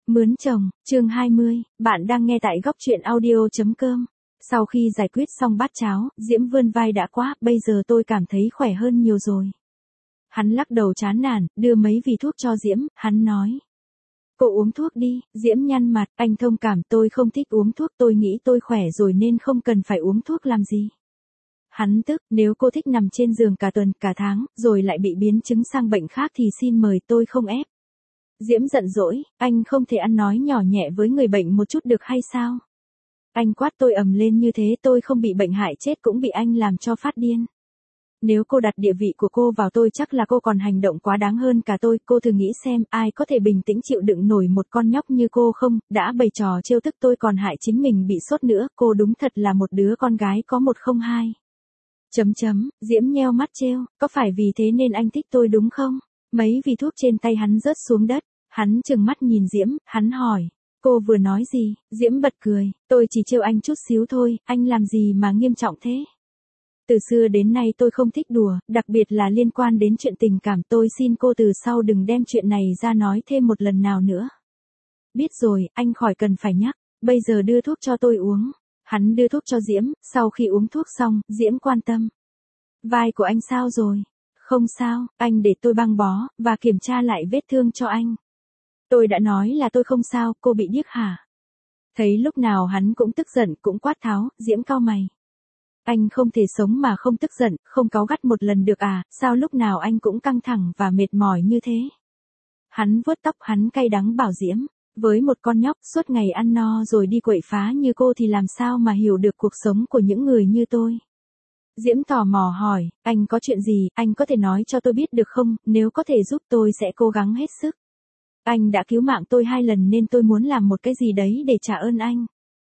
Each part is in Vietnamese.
Mướn chồng, chương 20, bạn đang nghe tại góc truyện audio.com. Sau khi giải quyết xong bát cháo, Diễm vươn vai đã quá, bây giờ tôi cảm thấy khỏe hơn nhiều rồi. Hắn lắc đầu chán nản, đưa mấy vỉ thuốc cho Diễm, hắn nói. Cô uống thuốc đi, Diễm nhăn mặt, anh thông cảm, tôi không thích uống thuốc, tôi nghĩ tôi khỏe rồi nên không cần phải uống thuốc làm gì. Hắn tức, nếu cô thích nằm trên giường cả tuần, cả tháng, rồi lại bị biến chứng sang bệnh khác thì xin mời, tôi không ép. Diễm giận dỗi, anh không thể ăn nói nhỏ nhẹ với người bệnh một chút được hay sao? Anh quát tôi ầm lên như thế, tôi không bị bệnh hại chết cũng bị anh làm cho phát điên. Nếu cô đặt địa vị của cô vào tôi chắc là cô còn hành động quá đáng hơn cả tôi, cô thử nghĩ xem ai có thể bình tĩnh chịu đựng nổi một con nhóc như cô không, đã bày trò trêu tức tôi còn hại chính mình bị sốt nữa, cô đúng thật là một đứa con gái có 102. Diễm nheo mắt trêu, có phải vì thế nên anh thích tôi đúng không? Mấy vỉ thuốc trên tay hắn rớt xuống đất, hắn trừng mắt nhìn Diễm, hắn hỏi, cô vừa nói gì? Diễm bật cười, tôi chỉ trêu anh chút xíu thôi, anh làm gì mà nghiêm trọng thế? Từ xưa đến nay tôi không thích đùa, đặc biệt là liên quan đến chuyện tình cảm, tôi xin cô từ sau đừng đem chuyện này ra nói thêm một lần nào nữa. Biết rồi, anh khỏi cần phải nhắc, bây giờ đưa thuốc cho tôi uống. Hắn đưa thuốc cho Diễm, sau khi uống thuốc xong, Diễm quan tâm. Vai của anh sao rồi? Không sao, anh để tôi băng bó, và kiểm tra lại vết thương cho anh. Tôi đã nói là tôi không sao, cô bị điếc hả? Thấy lúc nào hắn cũng tức giận, cũng quát tháo, Diễm cau mày. Anh không thể sống mà không tức giận, không cáu gắt một lần được à, sao lúc nào anh cũng căng thẳng và mệt mỏi như thế? Hắn vuốt tóc, hắn cay đắng bảo Diễm, với một con nhóc suốt ngày ăn no rồi đi quậy phá như cô thì làm sao mà hiểu được cuộc sống của những người như tôi? Diễm tò mò hỏi, anh có chuyện gì, anh có thể nói cho tôi biết được không, nếu có thể giúp tôi sẽ cố gắng hết sức. Anh đã cứu mạng tôi 2 lần nên tôi muốn làm một cái gì đấy để trả ơn anh.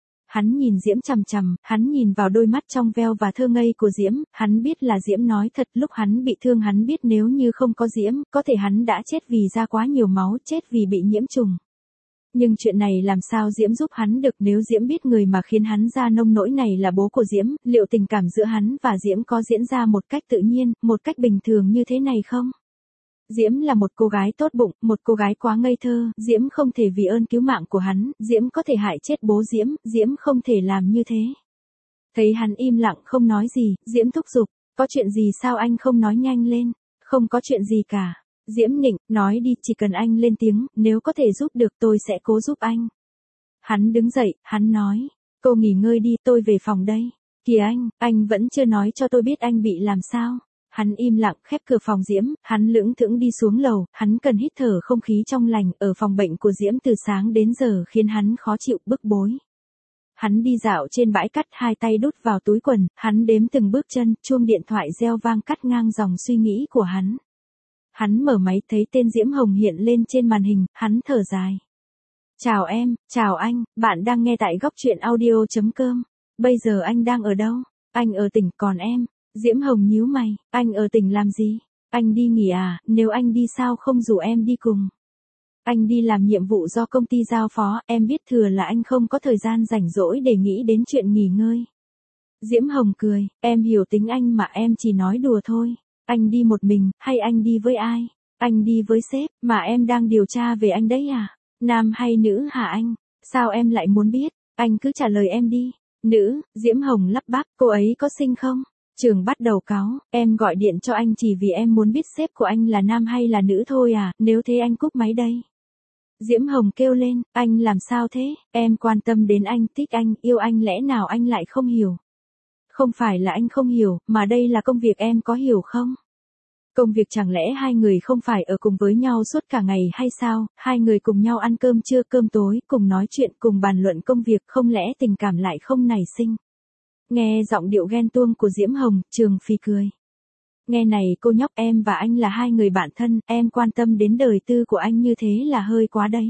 Hắn nhìn Diễm chằm chằm, hắn nhìn vào đôi mắt trong veo và thơ ngây của Diễm, hắn biết là Diễm nói thật, lúc hắn bị thương hắn biết nếu như không có Diễm, có thể hắn đã chết vì ra quá nhiều máu, chết vì bị nhiễm trùng. Nhưng chuyện này làm sao Diễm giúp hắn được, nếu Diễm biết người mà khiến hắn ra nông nỗi này là bố của Diễm, liệu tình cảm giữa hắn và Diễm có diễn ra một cách tự nhiên, một cách bình thường như thế này không? Diễm là một cô gái tốt bụng, một cô gái quá ngây thơ, Diễm không thể vì ơn cứu mạng của hắn, Diễm có thể hại chết bố Diễm, Diễm không thể làm như thế. Thấy hắn im lặng không nói gì, Diễm thúc giục, có chuyện gì sao anh không nói nhanh lên? Không có chuyện gì cả. Diễm nịnh, nói đi, chỉ cần anh lên tiếng, nếu có thể giúp được tôi sẽ cố giúp anh. Hắn đứng dậy, hắn nói, cô nghỉ ngơi đi, tôi về phòng đây. Kìa anh vẫn chưa nói cho tôi biết anh bị làm sao. Hắn im lặng khép cửa phòng Diễm, hắn lững thững đi xuống lầu, hắn cần hít thở không khí trong lành, ở phòng bệnh của Diễm từ sáng đến giờ khiến hắn khó chịu, bức bối. Hắn đi dạo trên bãi cát, 2 tay đút vào túi quần, hắn đếm từng bước chân, chuông điện thoại reo vang cắt ngang dòng suy nghĩ của hắn. Hắn mở máy thấy tên Diễm Hồng hiện lên trên màn hình, hắn thở dài. Chào em, chào anh, bạn đang nghe tại góc truyện audio.com. Bây giờ anh đang ở đâu? Anh ở tỉnh, còn em? Diễm Hồng nhíu mày, anh ở tỉnh làm gì? Anh đi nghỉ à, nếu anh đi sao không rủ em đi cùng? Anh đi làm nhiệm vụ do công ty giao phó, em biết thừa là anh không có thời gian rảnh rỗi để nghĩ đến chuyện nghỉ ngơi. Diễm Hồng cười, em hiểu tính anh mà, em chỉ nói đùa thôi. Anh đi một mình, hay anh đi với ai? Anh đi với sếp, mà em đang điều tra về anh đấy à? Nam hay nữ hả anh? Sao em lại muốn biết? Anh cứ trả lời em đi. Nữ, Diễm Hồng lắp bắp, cô ấy có xinh không? Trường bắt đầu cáu, em gọi điện cho anh chỉ vì em muốn biết sếp của anh là nam hay là nữ thôi à, nếu thế anh cúp máy đây. Diễm Hồng kêu lên, anh làm sao thế, em quan tâm đến anh, thích anh, yêu anh, lẽ nào anh lại không hiểu? Không phải là anh không hiểu, mà đây là công việc, em có hiểu không? Công việc chẳng lẽ 2 người không phải ở cùng với nhau suốt cả ngày hay sao, 2 người cùng nhau ăn cơm trưa, cơm tối, cùng nói chuyện, cùng bàn luận công việc, không lẽ tình cảm lại không nảy sinh? Nghe giọng điệu ghen tuông của Diễm Hồng, Trường phì cười. Nghe này cô nhóc, em và anh là 2 người bạn thân, em quan tâm đến đời tư của anh như thế là hơi quá đấy.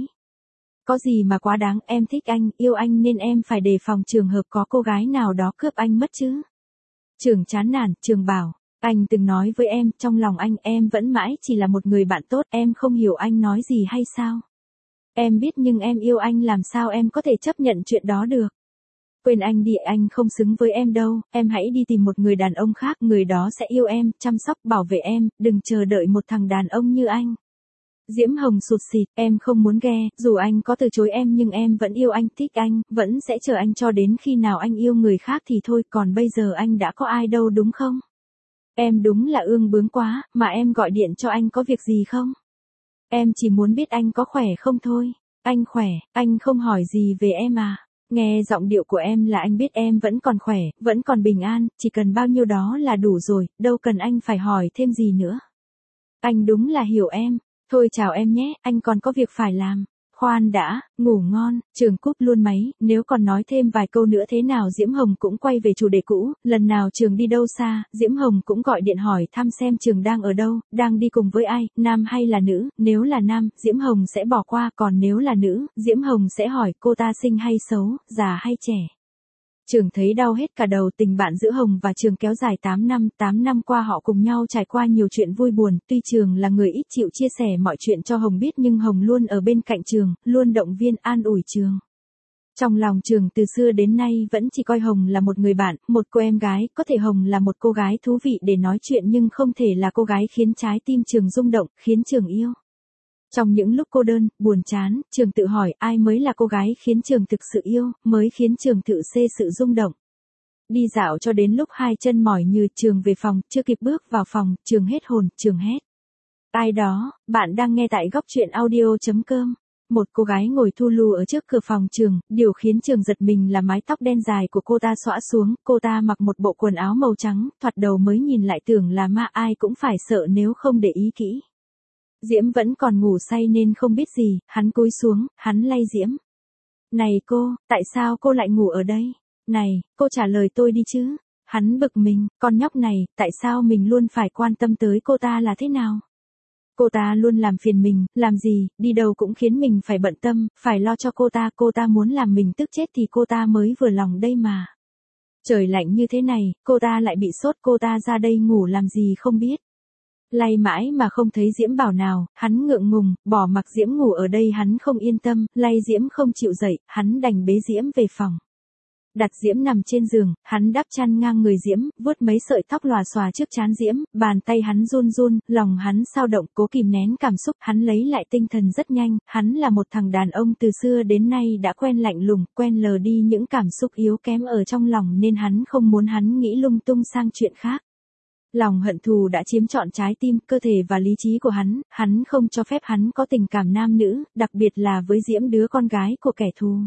Có gì mà quá đáng, em thích anh, yêu anh nên em phải đề phòng trường hợp có cô gái nào đó cướp anh mất chứ. Trường chán nản, Trường bảo, anh từng nói với em, trong lòng anh em vẫn mãi chỉ là một người bạn tốt, em không hiểu anh nói gì hay sao? Em biết nhưng em yêu anh, làm sao em có thể chấp nhận chuyện đó được? Quên anh đi, anh không xứng với em đâu, em hãy đi tìm một người đàn ông khác, người đó sẽ yêu em, chăm sóc, bảo vệ em, đừng chờ đợi một thằng đàn ông như anh. Diễm Hồng sụt sịt, em không muốn ghe, dù anh có từ chối em nhưng em vẫn yêu anh, thích anh, vẫn sẽ chờ anh cho đến khi nào anh yêu người khác thì thôi, còn bây giờ anh đã có ai đâu đúng không? Em đúng là ương bướng quá, mà em gọi điện cho anh có việc gì không? Em chỉ muốn biết anh có khỏe không thôi. Anh khỏe, anh không hỏi gì về em à? Nghe giọng điệu của em là anh biết em vẫn còn khỏe, vẫn còn bình an, chỉ cần bao nhiêu đó là đủ rồi, đâu cần anh phải hỏi thêm gì nữa. Anh đúng là hiểu em. Thôi chào em nhé, anh còn có việc phải làm. Khoan đã, ngủ ngon, Trường cúp luôn máy, nếu còn nói thêm vài câu nữa thế nào Diễm Hồng cũng quay về chủ đề cũ, lần nào Trường đi đâu xa, Diễm Hồng cũng gọi điện hỏi thăm xem Trường đang ở đâu, đang đi cùng với ai, nam hay là nữ, nếu là nam, Diễm Hồng sẽ bỏ qua, còn nếu là nữ, Diễm Hồng sẽ hỏi cô ta xinh hay xấu, già hay trẻ. Trường thấy đau hết cả đầu, tình bạn giữa Hồng và Trường kéo dài 8 năm qua họ cùng nhau trải qua nhiều chuyện vui buồn, tuy Trường là người ít chịu chia sẻ mọi chuyện cho Hồng biết nhưng Hồng luôn ở bên cạnh Trường, luôn động viên an ủi Trường. Trong lòng Trường từ xưa đến nay vẫn chỉ coi Hồng là một người bạn, một cô em gái, có thể Hồng là một cô gái thú vị để nói chuyện nhưng không thể là cô gái khiến trái tim Trường rung động, khiến Trường yêu. Trong những lúc cô đơn, buồn chán, Trường tự hỏi ai mới là cô gái khiến Trường thực sự yêu, mới khiến Trường tự xê sự rung động. Đi dạo cho đến lúc hai chân mỏi như Trường về phòng, chưa kịp bước vào phòng, Trường hết hồn, Trường hét. Ai đó, bạn đang nghe tại góc truyện audio.com. Một cô gái ngồi thu lu ở trước cửa phòng Trường, điều khiến Trường giật mình là mái tóc đen dài của cô ta xõa xuống, cô ta mặc một bộ quần áo màu trắng, thoạt đầu mới nhìn lại tưởng là ma ai cũng phải sợ nếu không để ý kỹ. Diễm vẫn còn ngủ say nên không biết gì, hắn cúi xuống, hắn lay Diễm. Này cô, tại sao cô lại ngủ ở đây? Này, cô trả lời tôi đi chứ. Hắn bực mình, con nhóc này, tại sao mình luôn phải quan tâm tới cô ta là thế nào? Cô ta luôn làm phiền mình, làm gì, đi đâu cũng khiến mình phải bận tâm, phải lo cho cô ta muốn làm mình tức chết thì cô ta mới vừa lòng đây mà. Trời lạnh như thế này, cô ta lại bị sốt, cô ta ra đây ngủ làm gì không biết. Lay mãi mà không thấy Diễm bảo nào, hắn ngượng ngùng, bỏ mặc Diễm ngủ ở đây hắn không yên tâm, lay Diễm không chịu dậy, hắn đành bế Diễm về phòng. Đặt Diễm nằm trên giường, hắn đắp chăn ngang người Diễm, vuốt mấy sợi tóc lòa xòa trước trán Diễm, bàn tay hắn run run, lòng hắn xao động, cố kìm nén cảm xúc, hắn lấy lại tinh thần rất nhanh, hắn là một thằng đàn ông từ xưa đến nay đã quen lạnh lùng, quen lờ đi những cảm xúc yếu kém ở trong lòng nên hắn không muốn hắn nghĩ lung tung sang chuyện khác. Lòng hận thù đã chiếm trọn trái tim, cơ thể và lý trí của hắn không cho phép hắn có tình cảm nam nữ, đặc biệt là với Diễm đứa con gái của kẻ thù.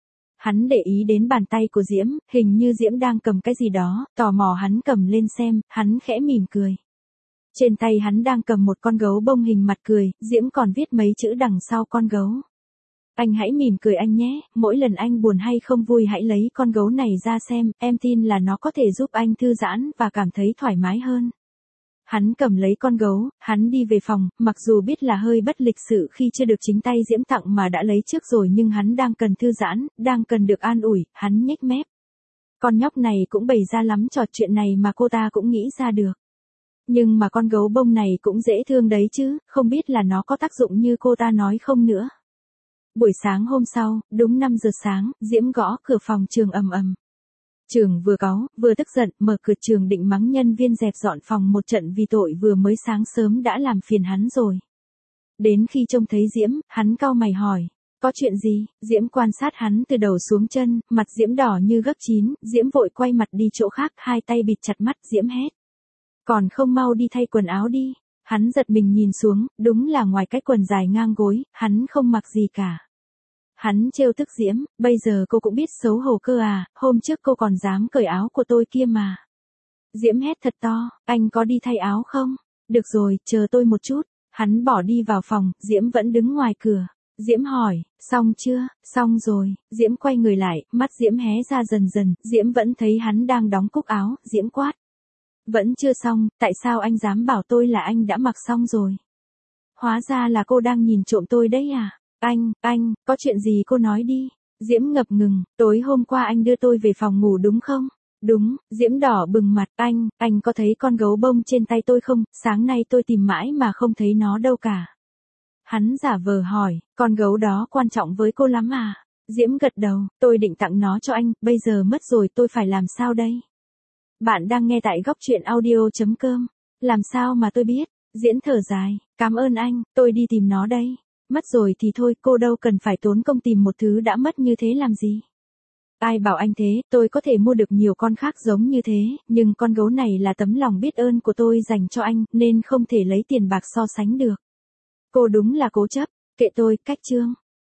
Hắn để ý đến bàn tay của Diễm, hình như Diễm đang cầm cái gì đó, tò mò hắn cầm lên xem, hắn khẽ mỉm cười. Trên tay hắn đang cầm một con gấu bông hình mặt cười, Diễm còn viết mấy chữ đằng sau con gấu. Anh hãy mỉm cười anh nhé, mỗi lần anh buồn hay không vui hãy lấy con gấu này ra xem, em tin là nó có thể giúp anh thư giãn và cảm thấy thoải mái hơn. Hắn cầm lấy con gấu, hắn đi về phòng, mặc dù biết là hơi bất lịch sự khi chưa được chính tay Diễm tặng mà đã lấy trước rồi nhưng hắn đang cần thư giãn, đang cần được an ủi, hắn nhếch mép. Con nhóc này cũng bày ra lắm trò chuyện này mà cô ta cũng nghĩ ra được. Nhưng mà con gấu bông này cũng dễ thương đấy chứ, không biết là nó có tác dụng như cô ta nói không nữa. Buổi sáng hôm sau, đúng 5 giờ sáng, Diễm gõ cửa phòng Trường ầm ầm. Trường vừa cáu, vừa tức giận, mở cửa Trường định mắng nhân viên dẹp dọn phòng một trận vì tội vừa mới sáng sớm đã làm phiền hắn rồi. Đến khi trông thấy Diễm, hắn cau mày hỏi, có chuyện gì? Diễm quan sát hắn từ đầu xuống chân, mặt Diễm đỏ như gấc chín, Diễm vội quay mặt đi chỗ khác, hai tay bịt chặt mắt, Diễm hét. Còn không mau đi thay quần áo đi. Hắn giật mình nhìn xuống, đúng là ngoài cái quần dài ngang gối, hắn không mặc gì cả. Hắn trêu tức Diễm, bây giờ cô cũng biết xấu hổ cơ à, hôm trước cô còn dám cởi áo của tôi kia mà. Diễm hét thật to, anh có đi thay áo không? Được rồi, chờ tôi một chút. Hắn bỏ đi vào phòng, Diễm vẫn đứng ngoài cửa. Diễm hỏi, xong chưa? Xong rồi. Diễm quay người lại, mắt Diễm hé ra dần dần, Diễm vẫn thấy hắn đang đóng cúc áo, Diễm quát. Vẫn chưa xong, tại sao anh dám bảo tôi là anh đã mặc xong rồi? Hóa ra là cô đang nhìn trộm tôi đấy à? Anh, có chuyện gì cô nói đi. Diễm ngập ngừng, tối hôm qua anh đưa tôi về phòng ngủ đúng không? Đúng, Diễm đỏ bừng mặt, anh có thấy con gấu bông trên tay tôi không? Sáng nay tôi tìm mãi mà không thấy nó đâu cả. Hắn giả vờ hỏi, con gấu đó quan trọng với cô lắm à? Diễm gật đầu, tôi định tặng nó cho anh, bây giờ mất rồi tôi phải làm sao đây? Bạn đang nghe tại góc truyện audio.com. Làm sao mà tôi biết? Diễn thở dài, cảm ơn anh, tôi đi tìm nó đây. Mất rồi thì thôi, cô đâu cần phải tốn công tìm một thứ đã mất như thế làm gì. Ai bảo anh thế, tôi có thể mua được nhiều con khác giống như thế, nhưng con gấu này là tấm lòng biết ơn của tôi dành cho anh, nên không thể lấy tiền bạc so sánh được. Cô đúng là cố chấp, kệ tôi, cách chương.